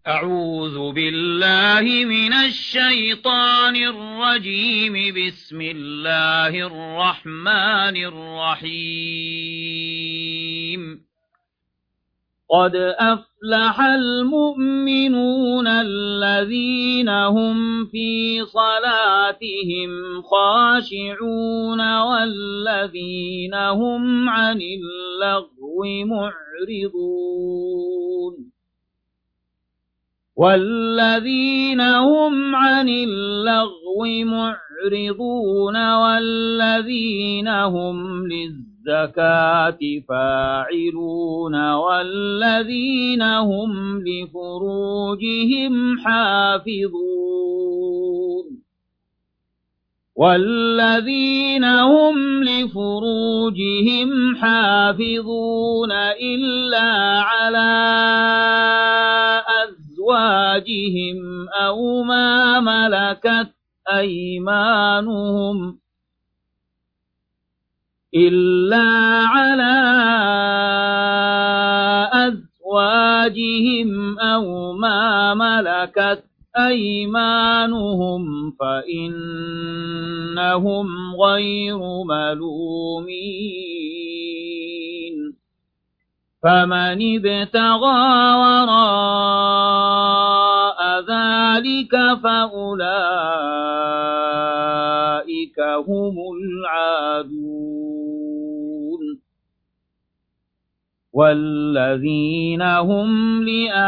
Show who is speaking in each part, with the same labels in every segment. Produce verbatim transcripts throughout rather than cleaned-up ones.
Speaker 1: أعوذ بالله من الشيطان الرجيم. بسم الله الرحمن الرحيم. قد أفلح المؤمنون الذين هم في صلاتهم خاشعون والذين هم عن اللغو معرضون والذين هم عن اللغو معرضون والذين هم للزكاة فاعلون والذين هم لفروجهم حافظون والذين هم لفروجهم حافظون إلا على أزواجهم أو ما ملكت أيمانهم إلا على أزواجهم أو ما ملكت أيمانهم فإنهم غير ملومين فمن ابتغى وراء ذلك فأولئك هم العادون والذين هم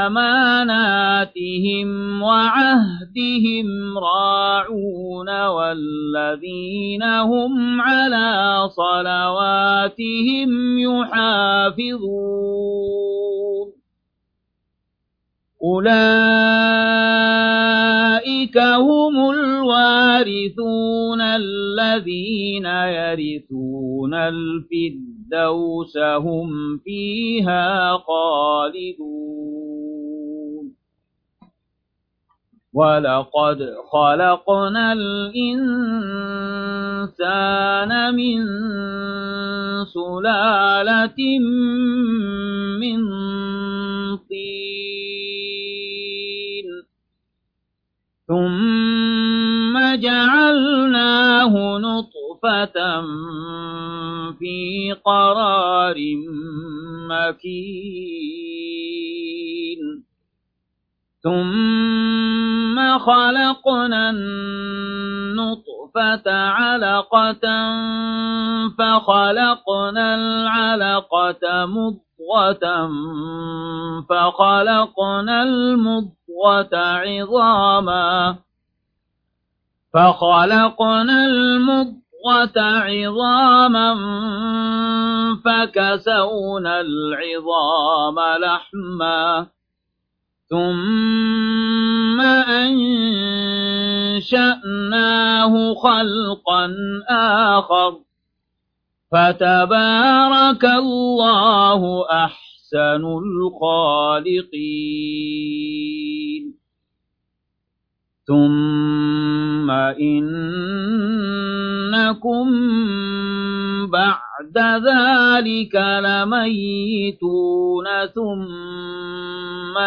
Speaker 1: لأماناتهم وعهدهم راعون والذين هم على صلواتهم يحافظون أولئك هم الوارثون الذين يرثون الفردوس هم فيها خالدون ولقد خلقنا الإنسان من سلالة من طين ثم جعلناه نطفة في قرار مكين ثم خلقنا النطفة علقة فخلقنا العلقة مضغة فخلقنا المضغة عظاما فخلقنا المضغة عظاما فكسونا العظام لحما ثم أنشأناه خلقا آخر فتبارك الله أحسن الخالقين ثم إنكم بعد ذلك لميتون ثم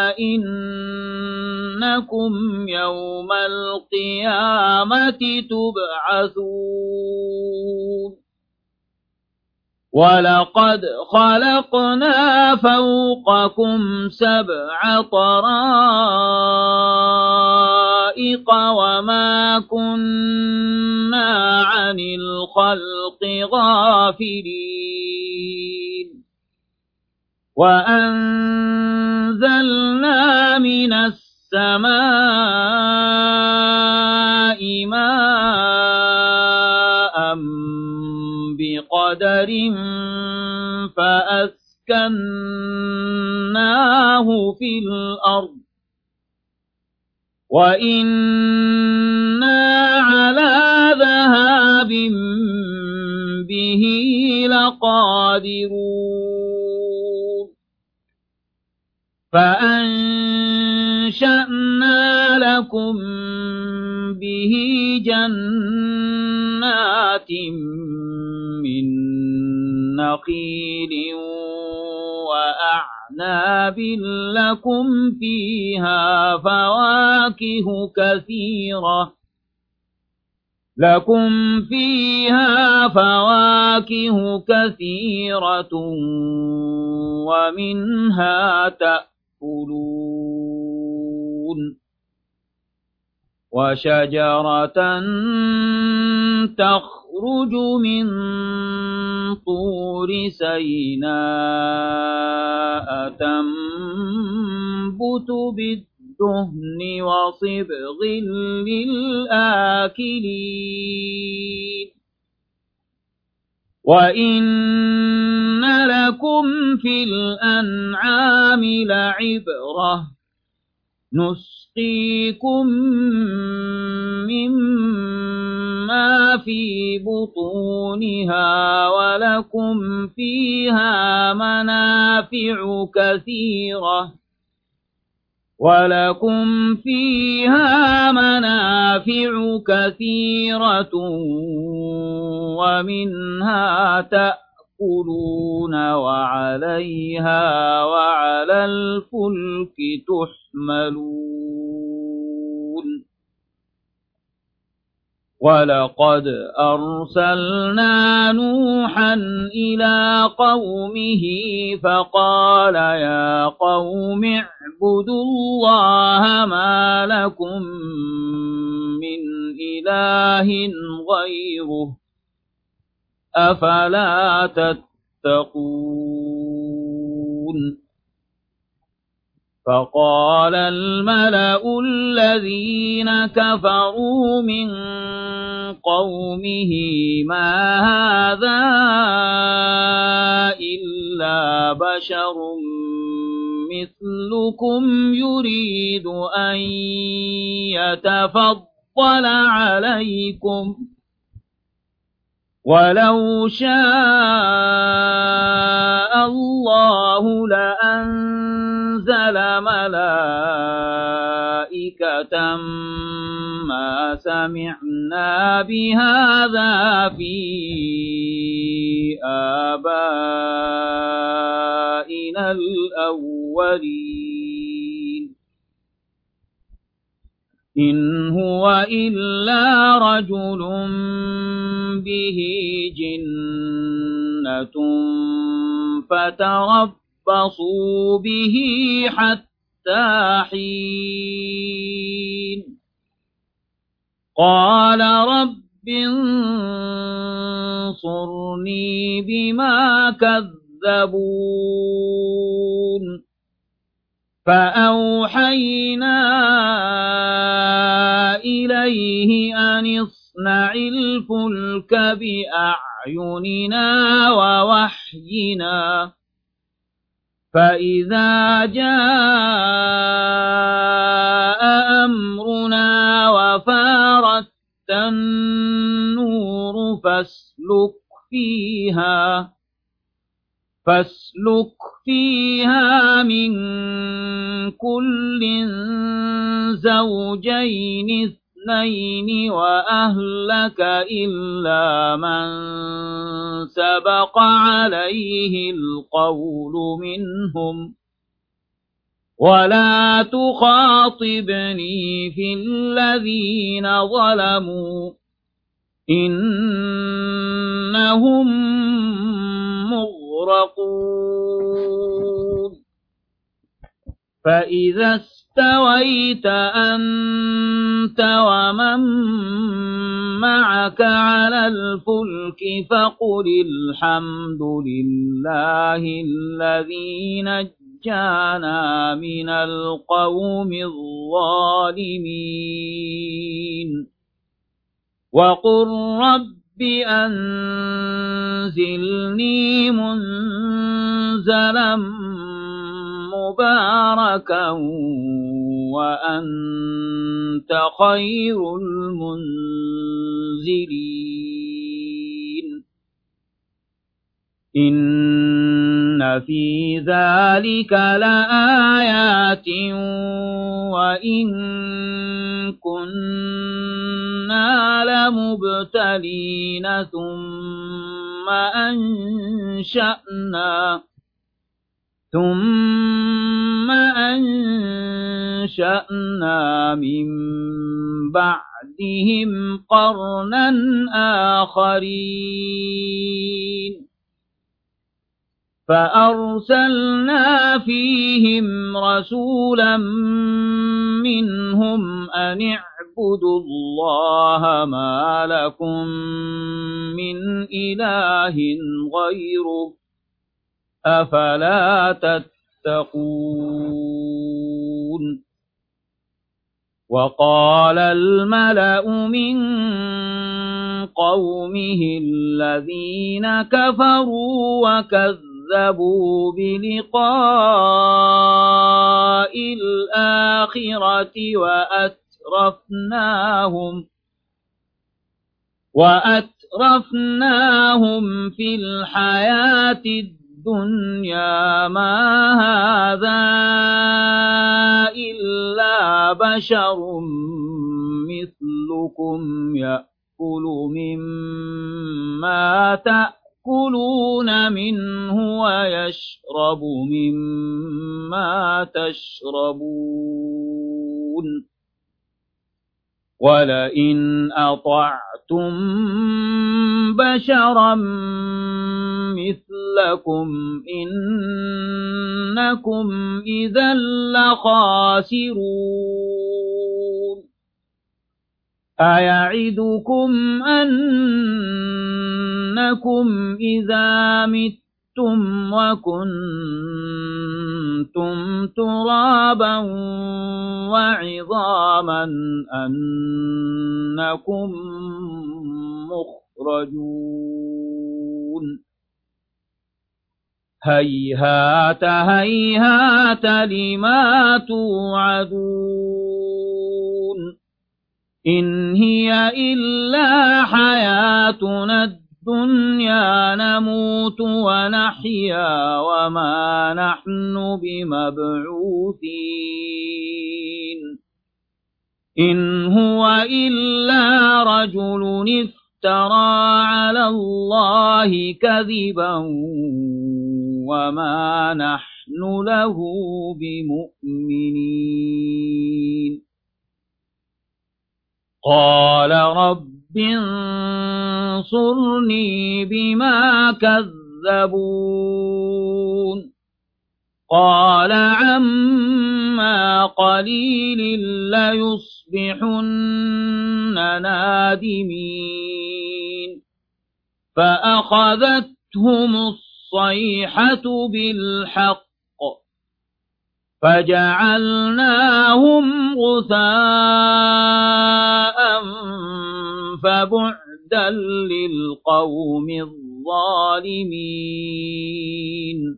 Speaker 1: إنكم يوم القيامة تبعثون ولقد خلقنا فوقكم سبع طرائق وما كنا عن الخلق غافلين وأنزلنا من السماء ماء بقدر فأسكناه في الأرض وإنا على ذهاب به لقادرون فأنشأنا لكم به جنات من نخيل وأعناب أعناب لكم فيها فواكه كثيرة لكم فيها فواكه كثيرة ومنها تأكلون وشجرة تخرج من طور سيناء تنبت بالدهن وصبغ للآكلين وإن لكم في الأنعام لعبرة نسقيكم مما في بطونها ولكم فيها منافع كثيرة ولكم فيها منافع كثيرة ومنها تأكلون وعليها وعلى الفلك تحملون ولقد أرسلنا نوحا إلى قومه فقال يا قوم اعبدوا الله ما لكم من إله غيره أفلا تتقون فقال الملأ الذين كفروا من قومه ما هذا إلا بشر مثلكم يريد أن يتفضل عليكم ولو شاء الله لأنزل ملائكة ما سمعنا بهذا في آبائنا الأولين إن هو إلا رجل به جنة فتربصوا به حتى حين قال رب انصرني بما كذبون فأوحينا إليه أن اصنع الفلك بأعيننا ووحينا فإذا جاء أمرنا وفارت النور فاسلك فيها فاسلك فيها من كل زوجين اثنين وأهلك إلا من سبق عليه القول منهم ولا تخاطبني في الذين ظلموا إنهم مغرقون فإذا استويت أنت ومن معك على الفلك فقل الحمد لله الذي نجانا من القوم الظالمين وقل رب أنزلني منزلا مباركا وأنت خير المنزلين إن في ذلك لآيات وإن كنا لمبتلين ثم أنشأنا ثم أنشأنا من بعدهم قرنا آخرين فأرسلنا فيهم رسولا منهم أن اعبدوا الله ما لكم من إله غيره أفلا تتقون وقال الملأ من قومه الذين كفروا وكذبوا بلقاء الآخرة وأترفناهم وأترفناهم في الحياة الدنيا ما هذا إلا بشر مثلكم يأكل مما تأكلون منه ويشرب مما تشربون ولئن أطعتم بشرا مثلكم إنكم إذا لخاسرون أيعدكم أنكم إذا متم وكنتم ترابا وعظاما أنكم مخرجون هيهات هيهات لما توعدون إن هي إلا حياتنا الدنيا نموت ونحيا وما نحن بمبعوثين إن هو إلا رجل افترى على الله كذبا وما نحن له بمؤمنين قال رب انصرني بما كذبون قال عما قليل ليصبحن نادمين فأخذتهم الصيحة بالحق فجعلناهم غثاء فبعدا للقوم الظالمين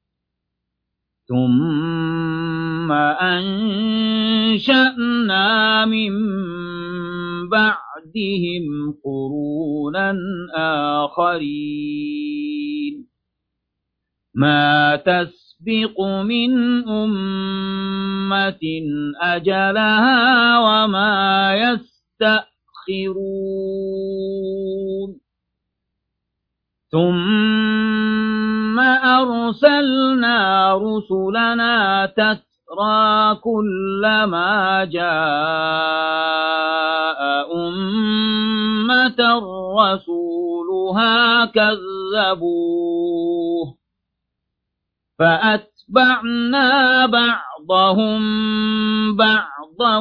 Speaker 1: ثم أنشأنا من بعدهم قرونا آخرين ما تسبق من أمة أجلها وما يستأخرون ثم أرسلنا رسلنا تترى كلما جاء أمة رسولها كذبوه فأتبعنا بعضهم بعضا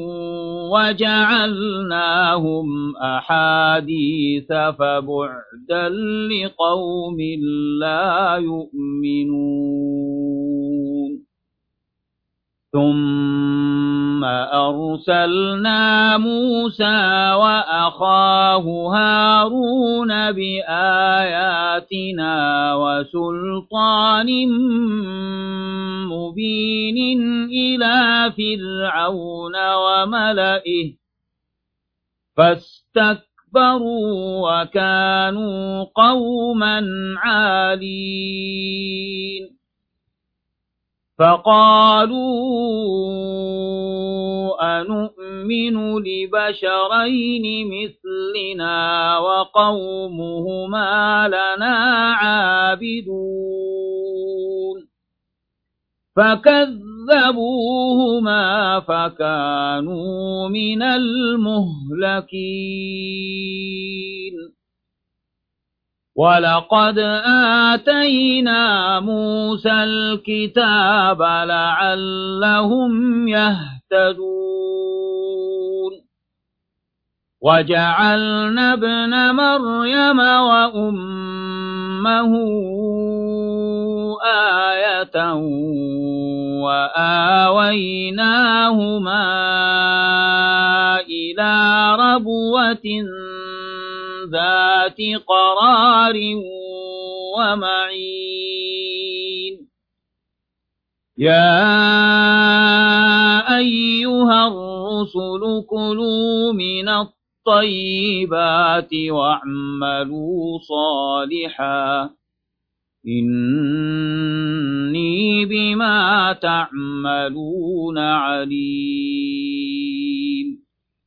Speaker 1: وجعلناهم أحاديث فبعدا لقوم لا يؤمنون ثم أرسلنا موسى وأخاه هارون بآياتنا وسلطان مبين إلى فرعون وملئه فاستكبروا وكانوا قوما عالين فقالوا أنؤمن لبشرين مثلنا وقومهما لنا عابدون فكذبوهما فكانوا من المهلكين ولقد آتينا موسى الكتاب لعلهم يهتدون وجعلنا ابن مريم وأمه آية وآويناهما إلى ربوة ذات قرار ومعين يا أيها الرسل كلوا من الطيبات واعملوا صالحا إني بما تعملون عليم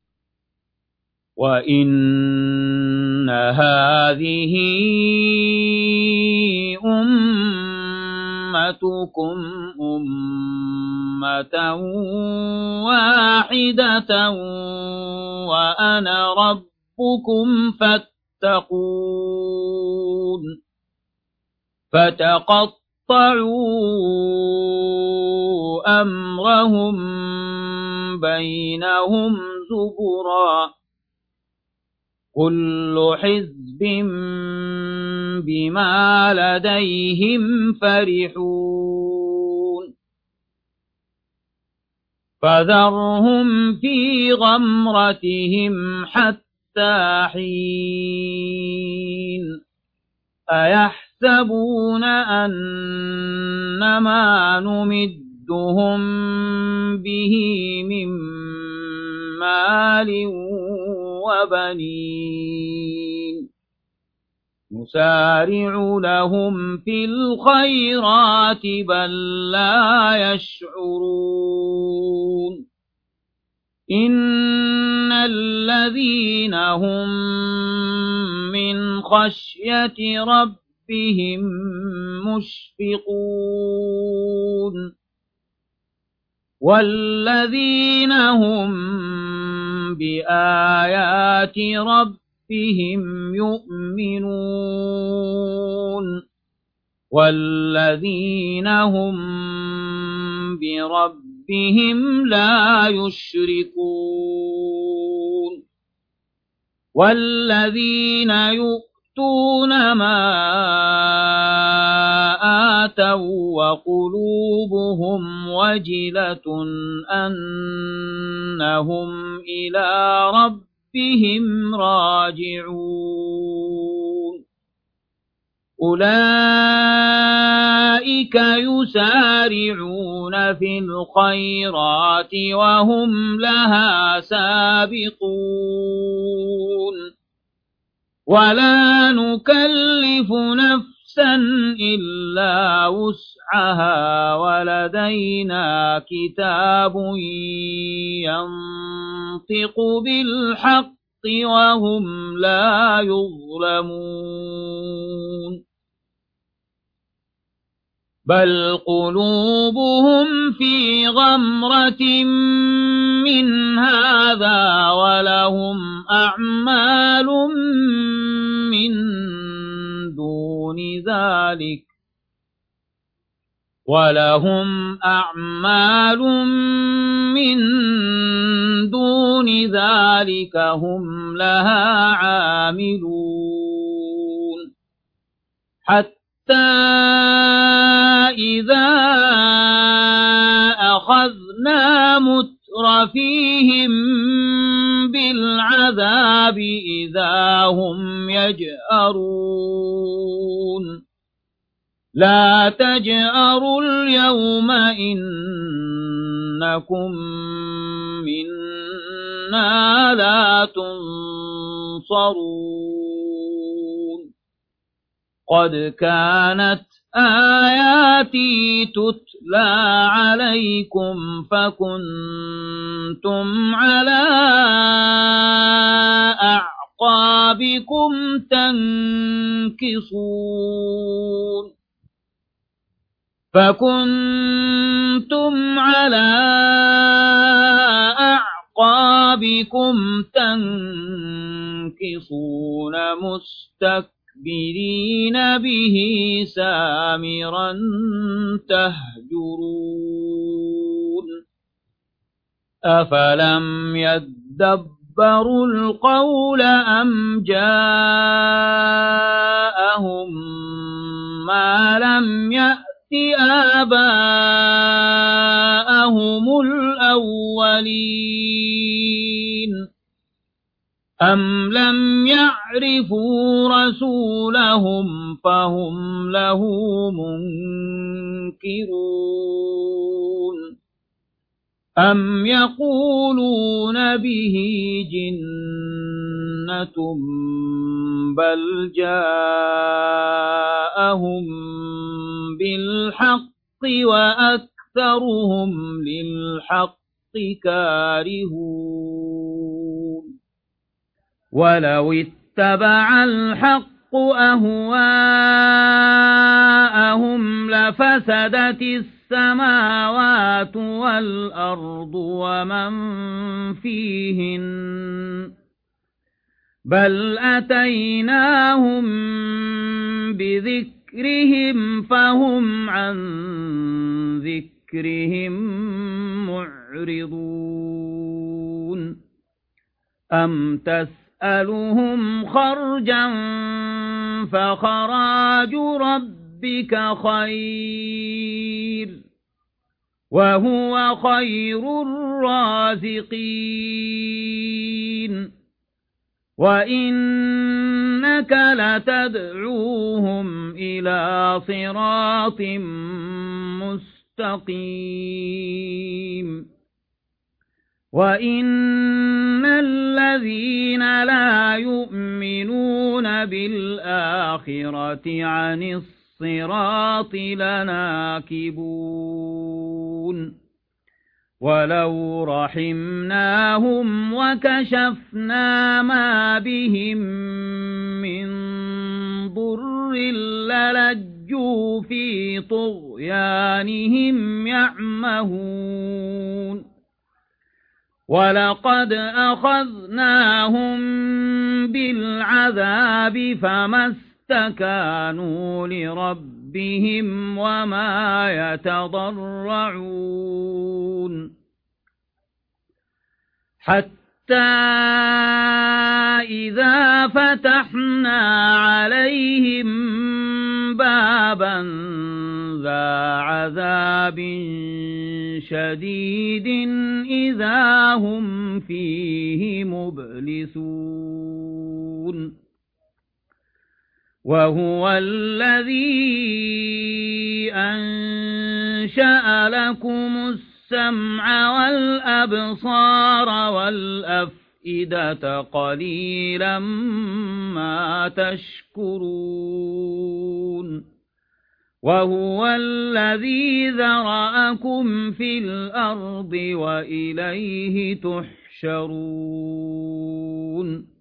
Speaker 1: وإن هذه أمتكم أمة واحدة وأنا ربكم فاتقون فتقطعوا أمرهم بينهم زبرا كل حزب بما لديهم فرحون فذرهم في غمرتهم حتى حين أيحسبون أنما نمدهم به من مال وبنين نسارع لهم في الخيرات بل لا يشعرون إن الذين هم من خشية ربهم مشفقون والذين هم بآيات ربهم يؤمنون والذين هم بربهم لا يشركون والذين يؤتون ما آتوا وقلوبهم وجلة أنهم إلى ربهم راجعون أولئك يسارعون في الخيرات وهم لها سابقون ولا نكلف نفسا إلا وسعها ولدينا كتاب ينطق بالحق وهم لا يظلمون بل قلوبهم في غمرة من هذا ولهم أعمال من دون ذلك ولهم أعمال من دون ذلك هم لها عاملون حتى إذا أخذنا مترفيهم بالعذاب إذا هم يجأرون لا تجأروا اليوم إنكم منا لا تنصرون قد كانت آياتي تتلى عليكم فكنتم على أعقابكم تنكصون فكنتم على أعقابكم تنكصون مستكبرين به سامرا تهجرون أفلم يدبروا القول أم جاءهم ما لم يأت آباءهم الأولين أم لم يعرفوا رسولهم فهم له منكرون أم يقولون به جنة بل جاءهم بالحق وأكثرهم للحق كارهون ولو اتبع الحق أهواءهم لفسدت السماوات والأرض ومن فيهن بل أتيناهم بذكرهم فهم عن ذكرهم معرضون أم تسألهم خرجا فخراج ربك خير وهو خير الرازقين وإنك لتدعوهم إلى صراط مستقيم وإن الذين لا يؤمنون بالآخرة عن الصراط لناكبون ولو رحمناهم وكشفنا ما بهم من ضر للجوا في طغيانهم يعمهون ولقد أخذناهم بالعذاب فما استكانوا لربهم وما يتضرعون حتى إذا فتحنا عليهم بابا ذا عذاب شديد إذا هم فيه مبلسون وهو الذي أنشأ لكم السمع والأبصار والأفئدة قليلا ما تشكرون وهو الذي ذرأكم في الأرض وإليه تحشرون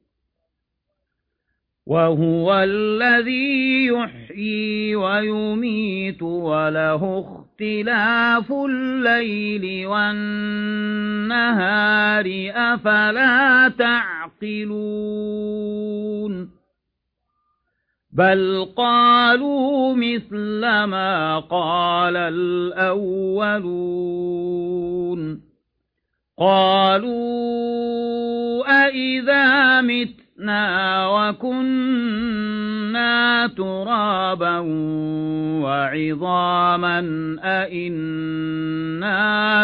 Speaker 1: وهو الذي يحيي ويميت وله اختلاف الليل والنهار أفلا تعقلون بل قالوا مثل ما قال الأولون قالوا أإذا متنا وكنا ترابا وعظاما أإنا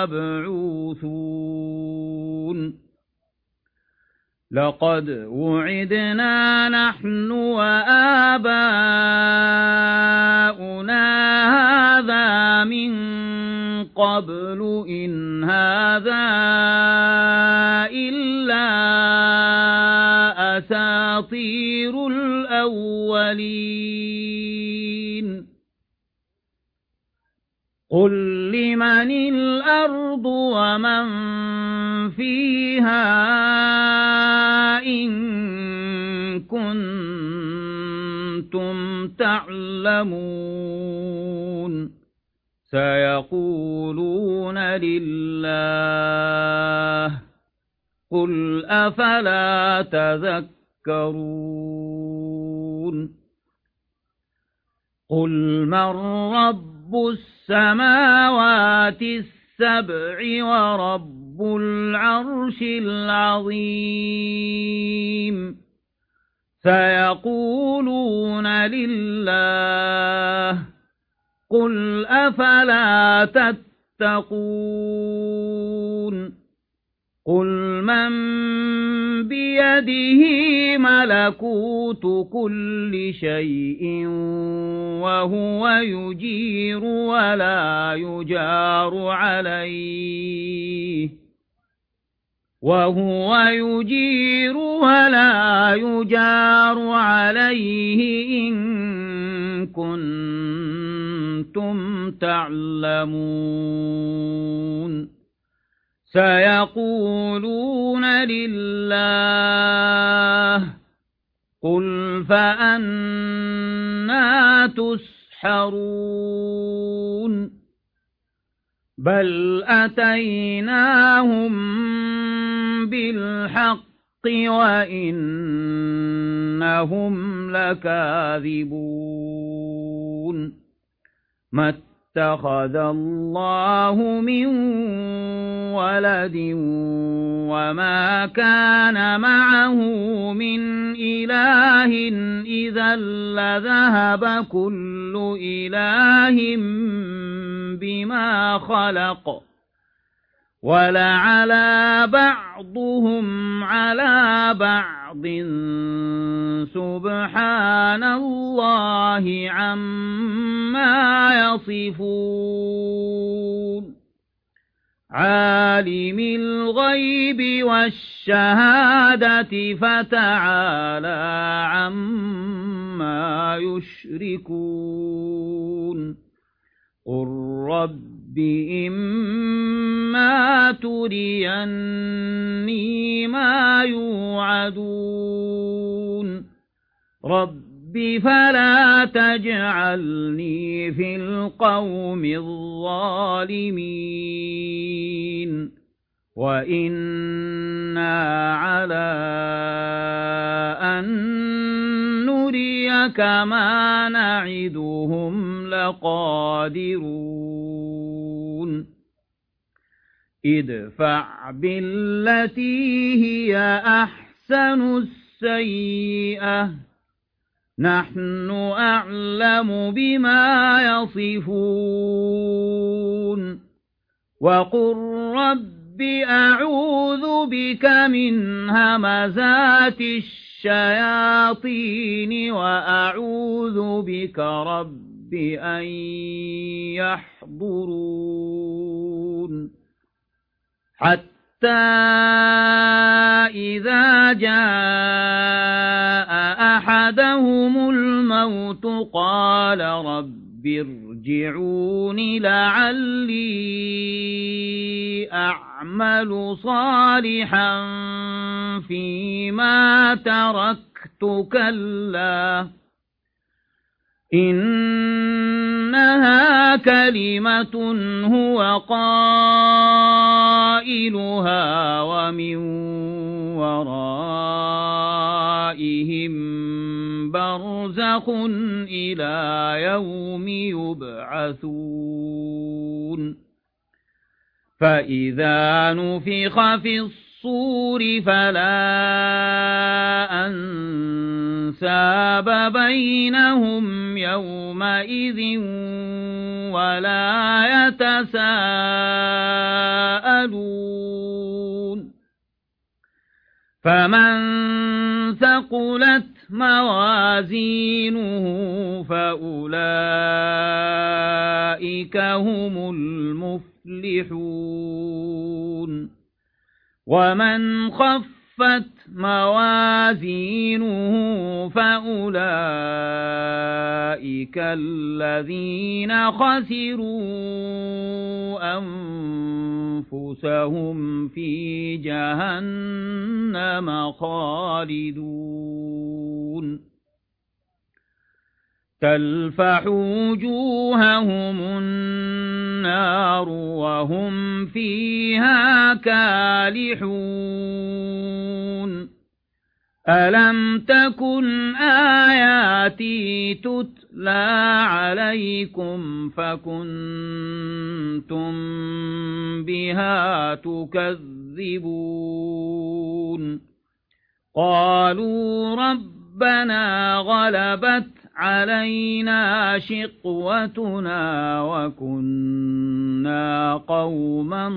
Speaker 1: لمبعوثون لقد وعدنا نحن وآباؤنا هذا من قبل إن هذا إلا أساطير الأولين قل لمن الأرض ومن فيها إن كنتم تعلمون سيقولون لله قل أفلا تذكرون قل من رب السماوات السبع ورب العرش العظيم سيقولون لله قل أفلا تتقون قل من بيده ملكوت كل شيء وهو يجير ولا يجار عليه وهو يجير ولا يجار عليه إن كنتم تعلمون سيقولون لله قل فأنى تسحرون بل أتيناهم بالحق وإنهم لكاذبون ما اتخذ الله من ولد وما كان معه من إله إذا لذهب كل إله بما خلق ولعلى بعضهم على بعض سبحان الله عما يصفون عالم الغيب والشهادة فتعالى عما يشركون قل رب إما تريني ما يوعدون رب فلا تجعلني في القوم الظالمين وإنا على أن نريك ما نعدهم لقادرون ادفع بالتي هي أحسن السيئة نحن أعلم بما يصفون وقل رب أعوذ بك من همزات الشياطين وأعوذ بك رب أن يحضرون حتى إذا جاء أحدهم الموت قال رب ارجعون لعلي أعمل صالحا فيما تركت كلا إنها كلمة هو قائلها ومن ورائهم برزخ إلى يوم يبعثون فإذا نفخ في الصور فلا أنساب بينهم يومئذ ولا يتساءلون فمن ثقلت موازينه فأولئك هم المفلحون ومن خفت موازينه فأولئك الذين خسروا أنفسهم في جهنم خالدون تلفح وجوههم النار وهم فيها كالحون ألم تكن آياتي تتلى عليكم فكنتم بها تكذبون قالوا ربنا غلبت علينا شقوتنا وكنا قوما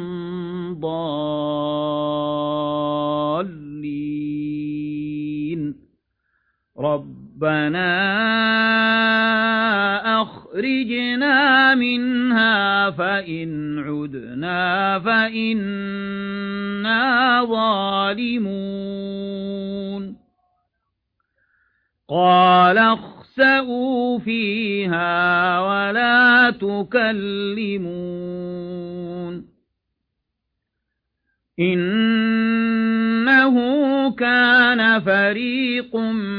Speaker 1: ضالين ربنا أخرجنا منها فإن عدنا فإنا ظالمون قال اخسئوا فيها ولا تكلمون إنه كان فريق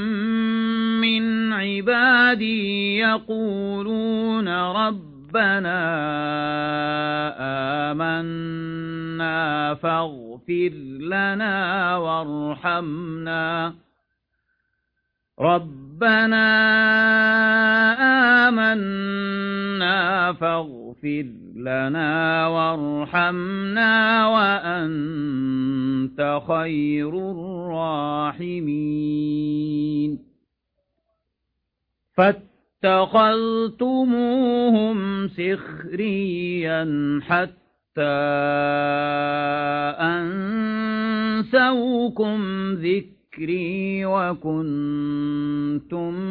Speaker 1: من عبادي يقولون ربنا آمنا فاغفر لنا وارحمنا ربنا آمنا فاغفر لنا وارحمنا وأنت خير الراحمين فاتخذتموهم سخريا حتى أنسوكم ذكري وكنتم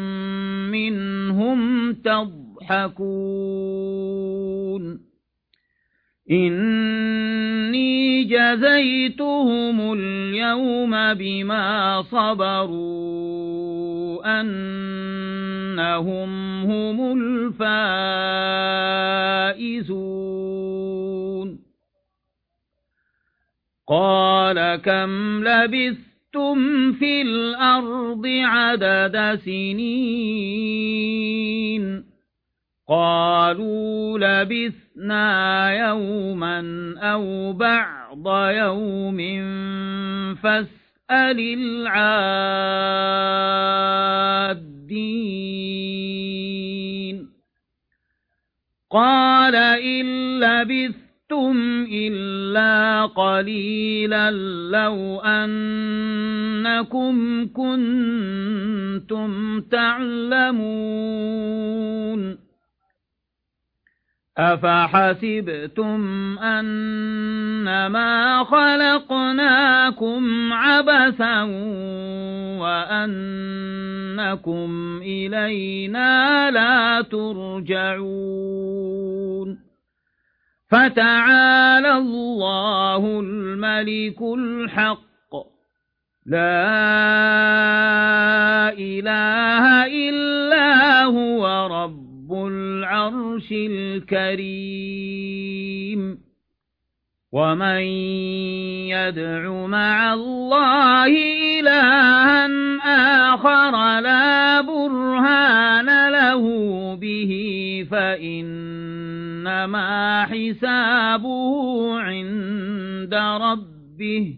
Speaker 1: منهم تضحكون إني جزيتهم اليوم بما صبروا أنهم هم الفائزون قال كم لبثتم في الأرض عدد سنين قالوا لبثنا يوما أو بعض يوم فاسأل العادين قال إن لبثتم إلا قليلا لو أنكم كنتم تعلمون أفحسبتم أنما خلقناكم عبثا وأنكم إلينا لا ترجعون فتعالى الله الملك الحق لا إله إلا هو رب العرش الكريم ومن يدع مع الله إلها آخر لا برهان له به فإنما حسابه عند ربه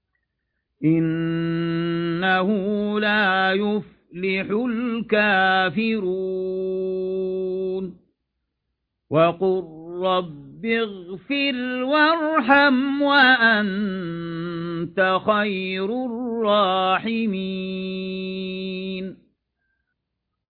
Speaker 1: إنه لا يفلح الكافرون وقل رب اغفر وارحم وأنت خير الراحمين